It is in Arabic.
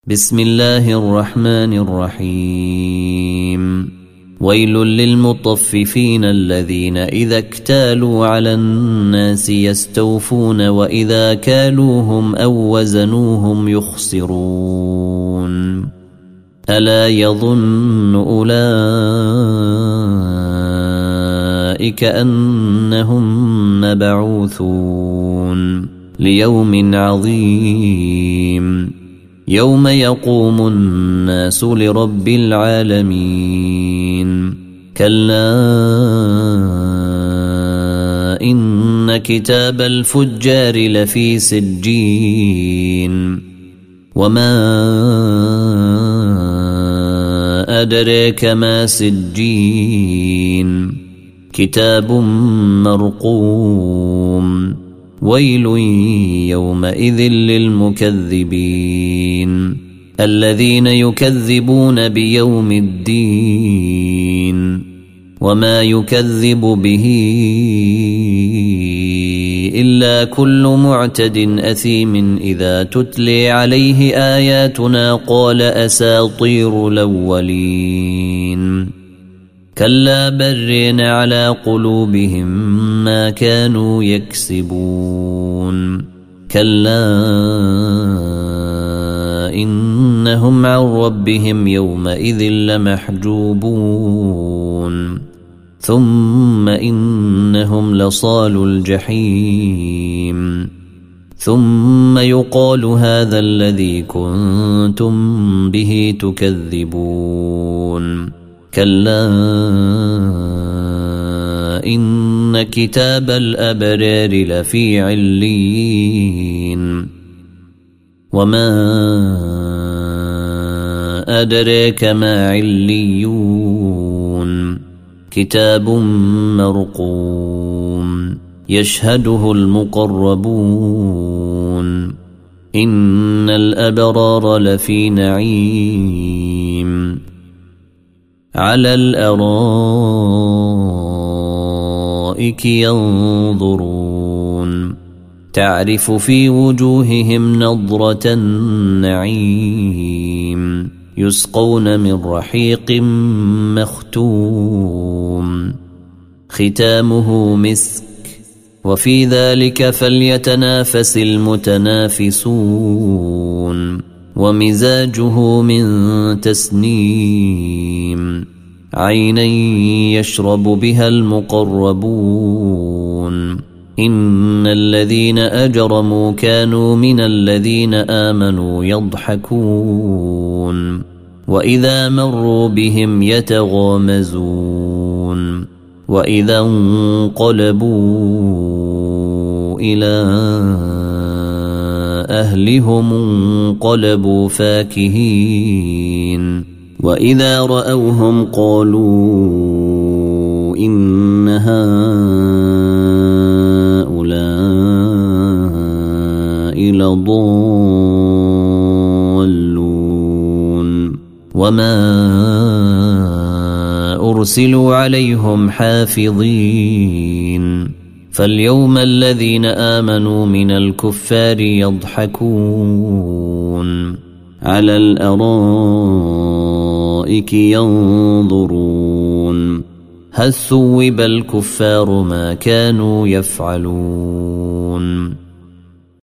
بسم الله الرحمن الرحيم. ويل للمطففين الذين إذا اكتالوا على الناس يستوفون وإذا كالوهم أو وزنوهم يخسرون. ألا يظن أولئك أنهم مبعوثون ليوم عظيم يوم يقوم الناس لرب العالمين. كلا إن كتاب الفجار لفي سجين وما أدريك ما سجين كتاب مرقوم. ويل يومئذ للمكذبين الذين يكذبون بيوم الدين وما يكذب به إلا كل معتد أثيم إذا تتلي عليه آياتنا قال أساطير الأولين. كلا برين على قلوبهم ما كانوا يكسبون. كلا إنهم عن ربهم يومئذ لمحجوبون ثم إنهم لصالوا الجحيم ثم يقال هذا الذي كنتم به تكذبون. كلا إن كتاب الأبرار لفي عليين وما أدريك ما عليون كتاب مرقوم يشهده المقربون. إن الأبرار لفي نعيم على الأرائك ينظرون تعرف في وجوههم نضرة النعيم يسقون من رحيق مختوم ختامه مسك وفي ذلك فليتنافس المتنافسون. ومزاجه من تسنيم عينا يشرب بها المقربون. إن الذين أجرموا كانوا من الذين آمنوا يضحكون وإذا مروا بهم يتغامزون وإذا انقلبوا إلى أهلهم انقلبوا فاكهين وإذا رأوهم قالوا إن هؤلاء لضالون وما أرسلوا عليهم حافظين. فاليوم الذين آمنوا من الكفار يضحكون على الأرائك ينظرون هل ثوب الكفار ما كانوا يفعلون.